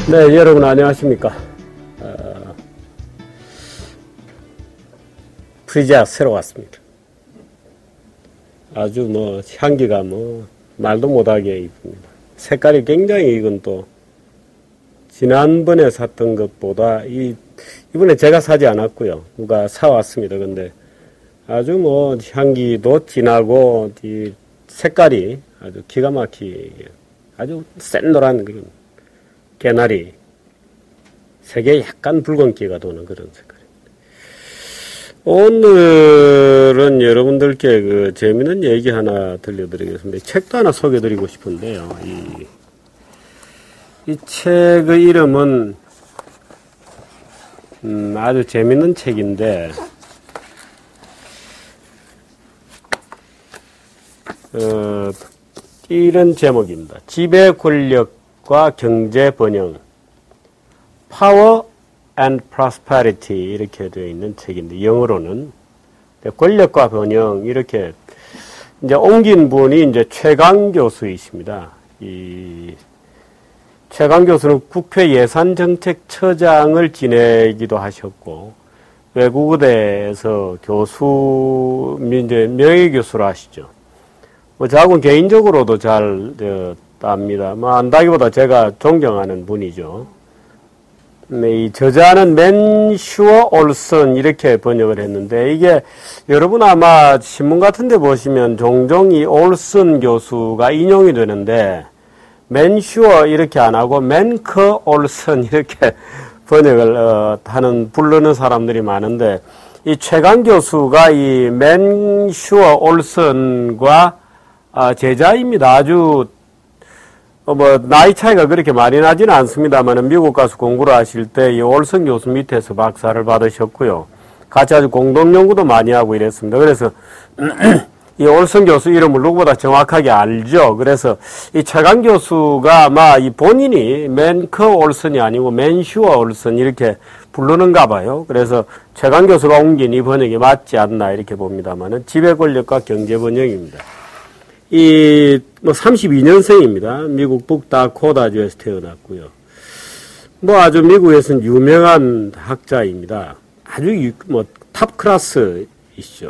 네, 여러분 안녕하십니까. 프리지아 새로 왔습니다. 아주 향기가 말도 못하게 이쁩니다. 색깔이 굉장히 이건 또 지난번에 샀던 것보다 이번에 제가 사지 않았고요. 누가 사왔습니다. 근데 아주 향기도 진하고 이 색깔이 아주 기가 막히게 아주 센 노란 그런 개나리 색에 약간 붉은기가 도는 그런 색깔입니다. 오늘은 여러분들께 재미있는 얘기 하나 들려드리겠습니다. 책도 하나 소개해드리고 싶은데요. 이 책의 이름은 아주 재미있는 책인데 이런 제목입니다. 지배 권력과 경제 번영, Power and Prosperity 이렇게 되어 있는 책인데 영어로는 권력과 번영 이렇게 이제 옮긴 분이 이제 최강 교수이십니다. 이 최강 교수는 국회 예산정책처장을 지내기도 하셨고 외국어대에서 교수 이제 명예교수를 하시죠. 저하고는 개인적으로도 잘 압니다. 안다기보다 제가 존경하는 분이죠. 이 저자는 맨 슈어 올슨 이렇게 번역을 했는데 이게 여러분 아마 신문 같은 데 보시면 종종 이 올슨 교수가 인용이 되는데 맨 슈어 이렇게 안 하고 맨커 올슨 이렇게 번역을 부르는 사람들이 많은데 이 최강 교수가 이 맨 슈어 올슨과 제자입니다. 아주 나이 차이가 그렇게 많이 나지는 않습니다만 미국 가서 공부를 하실 때 이 올슨 교수 밑에서 박사를 받으셨고요. 같이 아주 공동 연구도 많이 하고 이랬습니다. 그래서 이 올슨 교수 이름을 누구보다 정확하게 알죠. 그래서 이 최강 교수가 아마 이 본인이 맨커 올슨이 아니고 맨슈어 올슨 이렇게 부르는가 봐요. 그래서 최강 교수가 옮긴 이 번역이 맞지 않나 이렇게 봅니다만은 지배 권력과 경제 번영입니다. 32년생입니다. 미국 북다코다주에서 태어났고요. 아주 미국에서는 유명한 학자입니다. 아주 탑 클래스이시죠.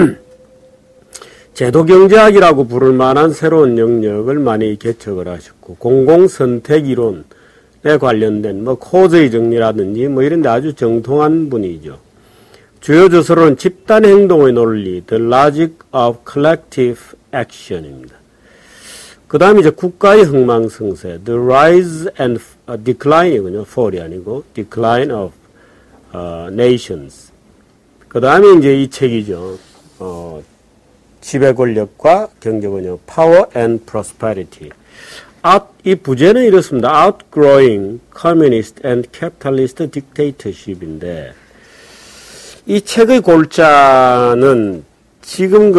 제도경제학이라고 부를 만한 새로운 영역을 많이 개척을 하셨고, 공공선택 이론에 관련된 코즈의 정리라든지 이런 데 아주 정통한 분이죠. 주요 저서로는 집단 행동의 논리, The Logic of Collective Action입니다. 그 다음에 이제 국가의 흥망성쇠, The Rise and Decline이군요. Fall이 아니고 Decline of Nations. 그 다음에 이제 이 책이죠. 지배 권력과 경제 번영, Power and Prosperity. 이 부제는 이렇습니다. Outgrowing Communist and Capitalist Dictatorship인데 이 책의 골자는 지금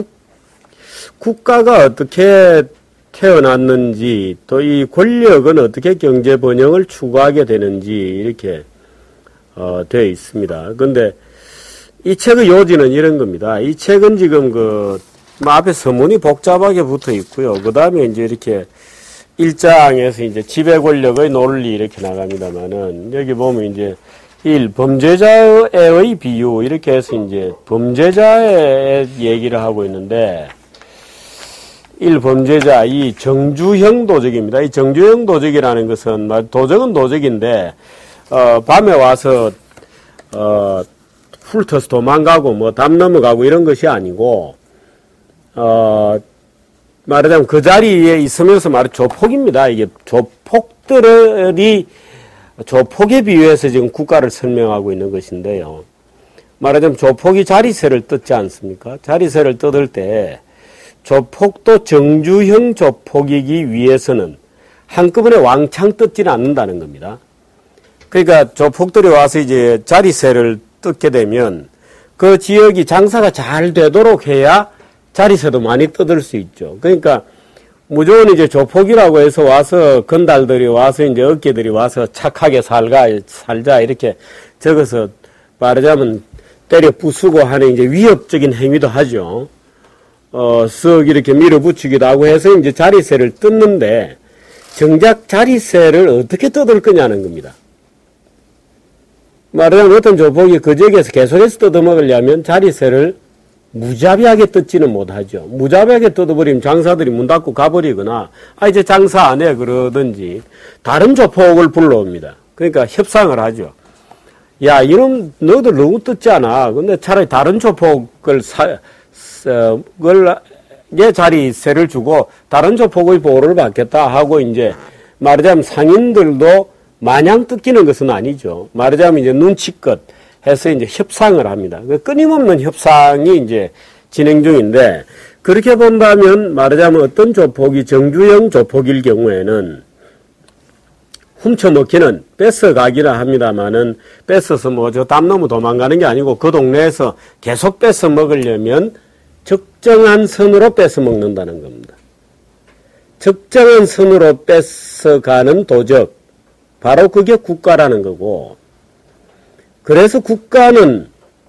국가가 어떻게 태어났는지 또 이 권력은 어떻게 경제 번영을 추구하게 되는지 이렇게 되어 있습니다. 그런데 이 책의 요지는 이런 겁니다. 이 책은 지금 앞에 서문이 복잡하게 붙어 있고요. 그 다음에 이제 이렇게 1장에서 이제 지배 권력의 논리 이렇게 나갑니다만은 여기 보면 이제 1. 범죄자의 비유 이렇게 해서 이제 범죄자의 얘기를 하고 있는데 1. 범죄자 2. 정주형 도적입니다. 이 정주형 도적이라는 것은 도적은 도적인데 밤에 와서 훑어서 도망가고 담 넘어가고 이런 것이 아니고 말하자면 그 자리에 있으면서 조폭입니다. 이게 조폭에 비유해서 지금 국가를 설명하고 있는 것인데요. 말하자면 조폭이 자리세를 뜯지 않습니까? 자리세를 뜯을 때 조폭도 정주형 조폭이기 위해서는 한꺼번에 왕창 뜯지는 않는다는 겁니다. 그러니까 조폭들이 와서 이제 자리세를 뜯게 되면 그 지역이 장사가 잘 되도록 해야 자리세도 많이 뜯을 수 있죠. 그러니까 무조건 이제 조폭이라고 해서 와서 건달들이 와서 이제 어깨들이 와서 착하게 살자 이렇게 적어서 말하자면 때려 부수고 하는 이제 위협적인 행위도 하죠. 쓱 이렇게 밀어붙이기도 하고 해서 이제 자리세를 뜯는데 정작 자릿세를 어떻게 뜯을 거냐는 겁니다. 말하자면 어떤 조폭이 그 지역에서 계속해서 뜯어먹으려면 자릿세를 무자비하게 뜯지는 못하죠. 무자비하게 뜯어버리면 장사들이 문 닫고 가버리거나 이제 장사 안 해 그러든지 다른 조폭을 불러옵니다. 그러니까 협상을 하죠. 야, 이놈 너희들 너무 뜯잖아. 근데 차라리 다른 조폭을 게 자리세를 주고 다른 조폭의 보호를 받겠다 하고 이제 말하자면 상인들도 마냥 뜯기는 것은 아니죠. 말하자면 이제 눈치껏 해서 이제 협상을 합니다. 끊임없는 협상이 이제 진행 중인데 그렇게 본다면 말하자면 어떤 조폭이 정주영 조폭일 경우에는 훔쳐먹기는 뺏어가기라 합니다만은 뺏어서 뭐 저 담 넘어 도망가는 게 아니고 그 동네에서 계속 뺏어 먹으려면 적정한 선으로 뺏어 먹는다는 겁니다. 적정한 선으로 뺏어가는 도적, 바로 그게 국가라는 거고, 그래서 국가는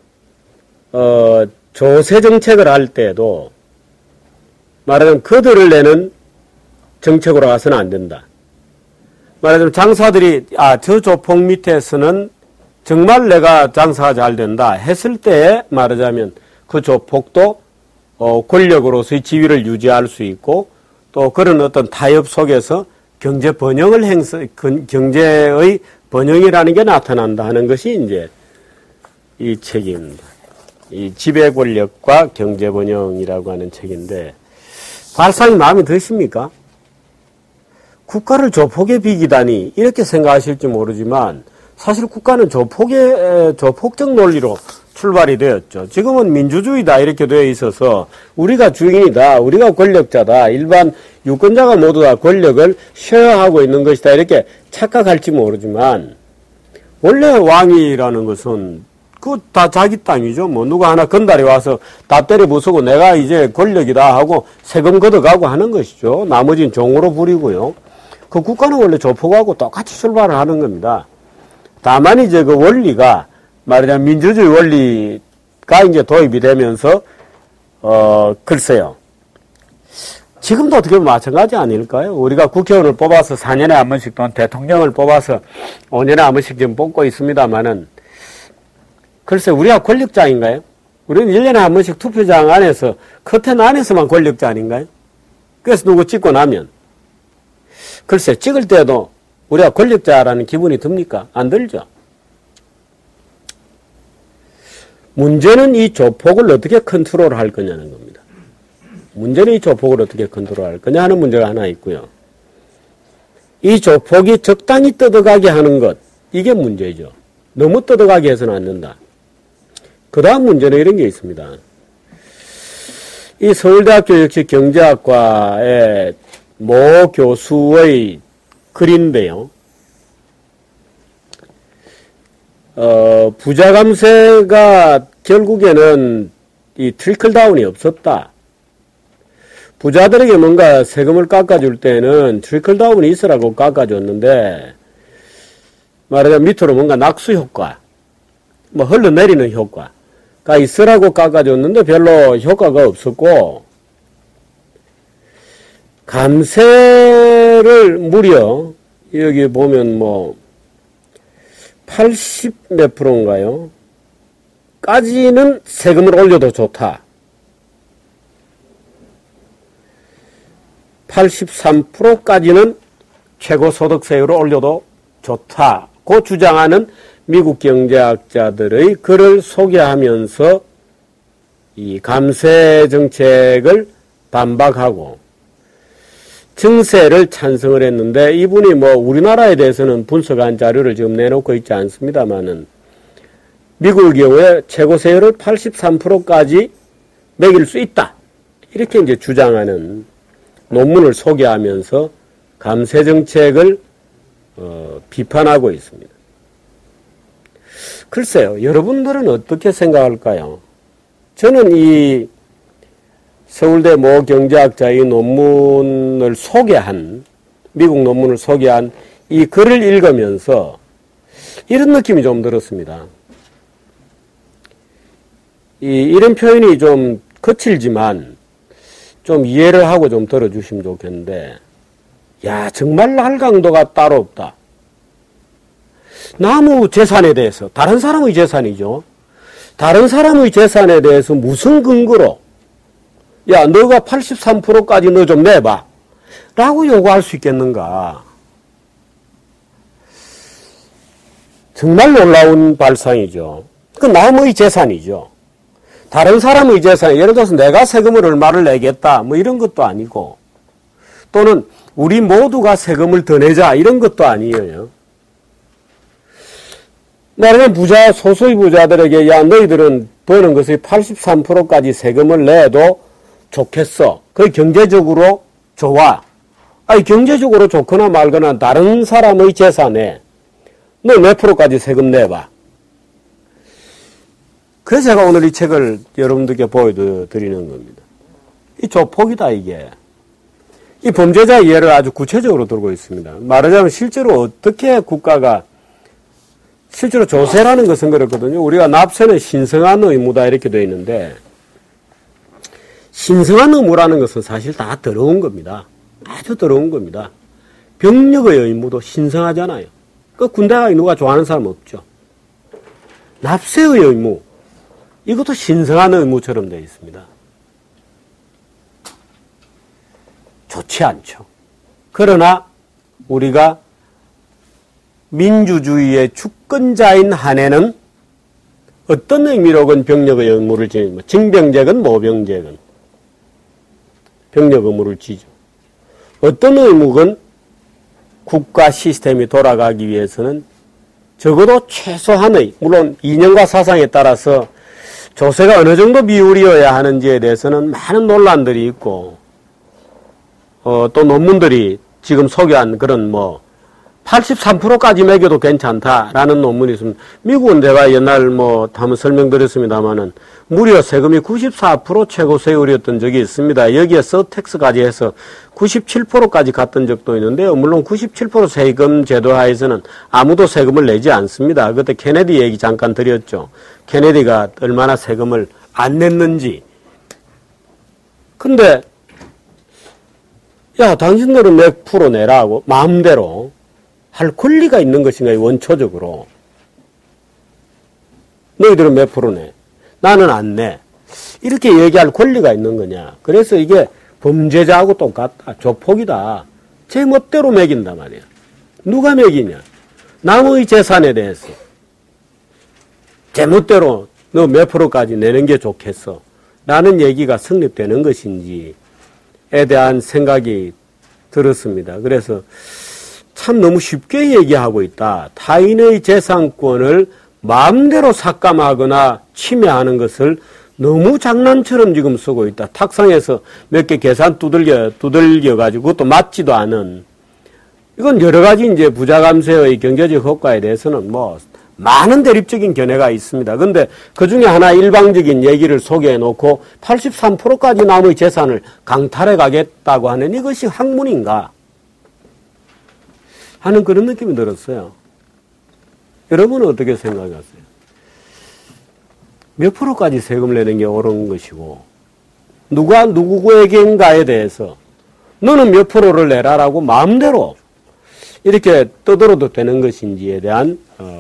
조세 정책을 할 때도 말하자면 거들을 내는 정책으로 가서는 안 된다. 말하자면 장사들이 저 조폭 밑에서는 정말 내가 장사가 잘 된다 했을 때에 말하자면 그 조폭도 권력으로서의 지위를 유지할 수 있고 또 그런 어떤 타협 속에서 경제 번영을 경제의 번영이라는 게 나타난다 하는 것이 이제 이 책입니다. 이 지배 권력과 경제 번영이라고 하는 책인데 발상이 마음에 드십니까? 국가를 조폭에 비기다니 이렇게 생각하실지 모르지만 사실 국가는 조폭적 논리로 출발이 되었죠. 지금은 민주주의다 이렇게 되어 있어서 우리가 주인이다, 우리가 권력자다, 일반 유권자가 모두 다 권력을 쉐어하고 있는 것이다 이렇게 착각할지 모르지만 원래 왕이라는 것은 그 다 자기 땅이죠. 뭐 누가 하나 건달이 와서 다 때려 부수고 내가 이제 권력이다 하고 세금 걷어가고 하는 것이죠. 나머지는 종으로 부리고요. 그 국가는 원래 조폭하고 똑같이 출발을 하는 겁니다. 다만 이제 그 원리가 말하자면 민주주의 원리가 이제 도입이 되면서 글쎄요. 지금도 어떻게 보면 마찬가지 아닐까요? 우리가 국회의원을 뽑아서 4년에 한 번씩 또는 대통령을 뽑아서 5년에 한 번씩 지금 뽑고 있습니다만은 글쎄 우리가 권력자인가요? 우리는 1년에 한 번씩 투표장 안에서 커튼 안에서만 권력자 아닌가요? 그래서 누구 찍고 나면 글쎄 찍을 때도 우리가 권력자라는 기분이 듭니까? 안 들죠? 문제는 이 조폭을 어떻게 컨트롤할 거냐는 겁니다. 문제는 이 조폭을 어떻게 컨트롤할 거냐 하는 문제가 하나 있고요. 이 조폭이 적당히 뜯어가게 하는 것, 이게 문제죠. 너무 뜯어가게 해서는 안 된다. 그 다음 문제는 이런 게 있습니다. 이 서울대학교 역시 경제학과의 모 교수의 글인데요. 부자 감세가 결국에는 이 트리클다운이 없었다. 부자들에게 뭔가 세금을 깎아줄 때는 트리클다운이 있으라고 깎아줬는데 말하자면 밑으로 뭔가 낙수 효과, 뭐 흘러내리는 효과가 있으라고 깎아줬는데 별로 효과가 없었고 감세를 무려 여기 보면 뭐 80 몇 프로인가요? 까지는 세금을 올려도 좋다. 83%까지는 최고소득세율을 올려도 좋다고 주장하는 미국 경제학자들의 글을 소개하면서 이 감세 정책을 반박하고 증세를 찬성을 했는데 이분이 뭐 우리나라에 대해서는 분석한 자료를 지금 내놓고 있지 않습니다만은 미국의 경우에 최고세율을 83%까지 매길 수 있다. 이렇게 이제 주장하는 논문을 소개하면서 감세 정책을 비판하고 있습니다. 글쎄요, 여러분들은 어떻게 생각할까요? 저는 이 서울대 모 경제학자의 논문을 소개한, 미국 논문을 소개한 이 글을 읽으면서 이런 느낌이 좀 들었습니다. 이런 표현이 좀 거칠지만 좀 이해를 하고 좀 들어주시면 좋겠는데, 야, 정말 할 강도가 따로 없다. 나무 재산에 대해서, 다른 사람의 재산이죠. 다른 사람의 재산에 대해서 무슨 근거로, 야, 너가 83%까지 너 좀 내봐. 라고 요구할 수 있겠는가. 정말 놀라운 발상이죠. 그 남의 재산이죠. 다른 사람의 재산, 예를 들어서 내가 세금을 얼마를 내겠다, 뭐 이런 것도 아니고, 또는 우리 모두가 세금을 더 내자, 이런 것도 아니에요. 나는 부자, 소수의 부자들에게, 야, 너희들은 버는 것의 83%까지 세금을 내도 좋겠어. 그게 경제적으로 좋아. 아니, 경제적으로 좋거나 말거나 다른 사람의 재산에 너 몇 프로까지 세금 내봐. 그래서 제가 오늘 이 책을 여러분들께 보여드리는 겁니다. 이 조폭이다, 이게. 이 범죄자 예를 아주 구체적으로 들고 있습니다. 말하자면 실제로 어떻게 국가가 실제로 조세라는 것은 그렇거든요. 우리가 납세는 신성한 의무다 이렇게 되어 있는데 신성한 의무라는 것은 사실 다 더러운 겁니다. 아주 더러운 겁니다. 병력의 의무도 신성하잖아요. 그 군대 가서 누가 좋아하는 사람 없죠. 납세의 의무, 이것도 신성한 의무처럼 되어 있습니다. 좋지 않죠. 그러나 우리가 민주주의의 주권자인 한에는 어떤 의미로건 병력의 의무를 지는, 징병제건 모병제건 병력 의무를 지죠. 어떤 의무건 국가 시스템이 돌아가기 위해서는 적어도 최소한의, 물론 이념과 사상에 따라서 조세가 어느 정도 비율이어야 하는지에 대해서는 많은 논란들이 있고, 또 논문들이 지금 소개한 그런 83%까지 매겨도 괜찮다라는 논문이 있습니다. 미국은 제가 옛날 한번 설명드렸습니다만은 무려 세금이 94% 최고 세율이었던 적이 있습니다. 여기에 서택스까지 해서 97%까지 갔던 적도 있는데요. 물론 97% 세금 제도 하에서는 아무도 세금을 내지 않습니다. 그때 케네디 얘기 잠깐 드렸죠. 케네디가 얼마나 세금을 안 냈는지. 근데 야, 당신들은 몇 프로 내라고 마음대로 할 권리가 있는 것인가, 원초적으로. 너희들은 몇 프로 내? 나는 안 내. 이렇게 얘기할 권리가 있는 거냐. 그래서 이게 범죄자하고 똑같다. 조폭이다. 제 멋대로 매긴단 말이야. 누가 매기냐? 남의 재산에 대해서. 제 멋대로 너 몇 프로까지 내는 게 좋겠어. 라는 얘기가 성립되는 것인지에 대한 생각이 들었습니다. 그래서 참 너무 쉽게 얘기하고 있다. 타인의 재산권을 마음대로 삭감하거나 침해하는 것을 너무 장난처럼 지금 쓰고 있다. 탁상에서 몇 개 계산 두들겨가지고 그것도 맞지도 않은. 이건 여러 가지 이제 부자 감세의 경제적 효과에 대해서는 많은 대립적인 견해가 있습니다. 그런데 그 중에 하나 일방적인 얘기를 소개해 놓고 83%까지 남의 재산을 강탈해 가겠다고 하는 이것이 학문인가? 하는 그런 느낌이 들었어요. 여러분은 어떻게 생각하세요? 몇 프로까지 세금을 내는 게 옳은 것이고, 누가 누구에게인가에 대해서 너는 몇 프로를 내라라고 마음대로 이렇게 떠들어도 되는 것인지에 대한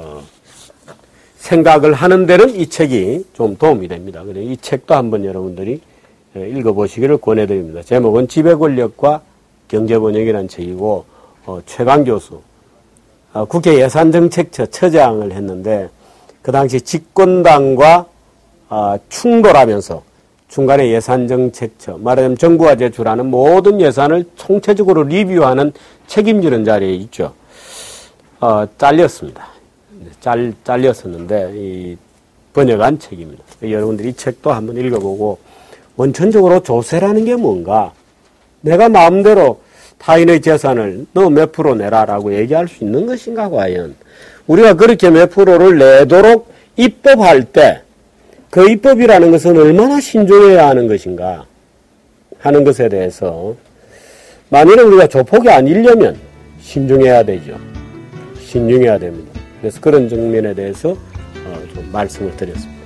생각을 하는 데는 이 책이 좀 도움이 됩니다. 그래서 이 책도 한번 여러분들이 읽어보시기를 권해드립니다. 제목은 지배권력과 경제번영이라는 책이고, 최강 교수, 국회 예산정책처 처장을 했는데, 그 당시 집권당과 충돌하면서 중간에 예산정책처, 말하자면 정부가 제출하는 모든 예산을 총체적으로 리뷰하는 책임지는 자리에 있죠. 잘렸습니다. 잘렸었는데, 이 번역한 책입니다. 여러분들이 이 책도 한번 읽어보고, 원천적으로 조세라는 게 뭔가, 내가 마음대로 타인의 재산을 너 몇 프로 내라라고 얘기할 수 있는 것인가, 과연. 우리가 그렇게 몇 프로를 내도록 입법할 때, 그 입법이라는 것은 얼마나 신중해야 하는 것인가 하는 것에 대해서, 만일에 우리가 조폭이 아니려면 신중해야 되죠. 신중해야 됩니다. 그래서 그런 측면에 대해서 좀 말씀을 드렸습니다.